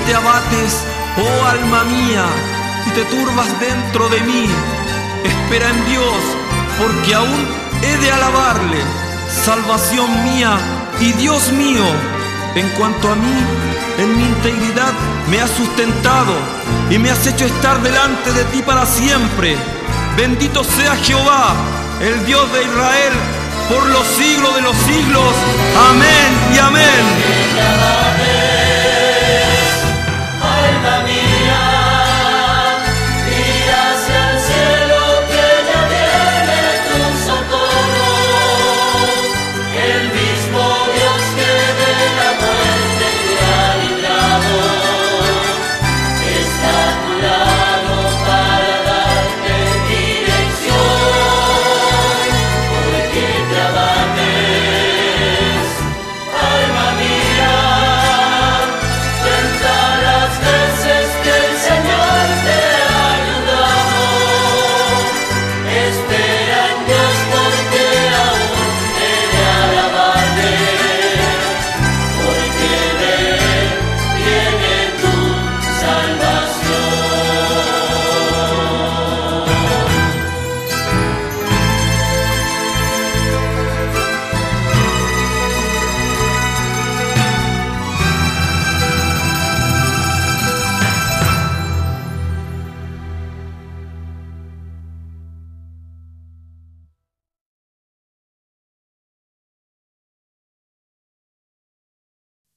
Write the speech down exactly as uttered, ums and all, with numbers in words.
te abates, oh alma mía, y te turbas dentro de mí, espera en Dios, porque aún he de alabarle, salvación mía y Dios mío. En cuanto a mí, en mi integridad me has sustentado y me has hecho estar delante de ti para siempre. Bendito sea Jehová, el Dios de Israel, por los siglos de los siglos. Amén y amén.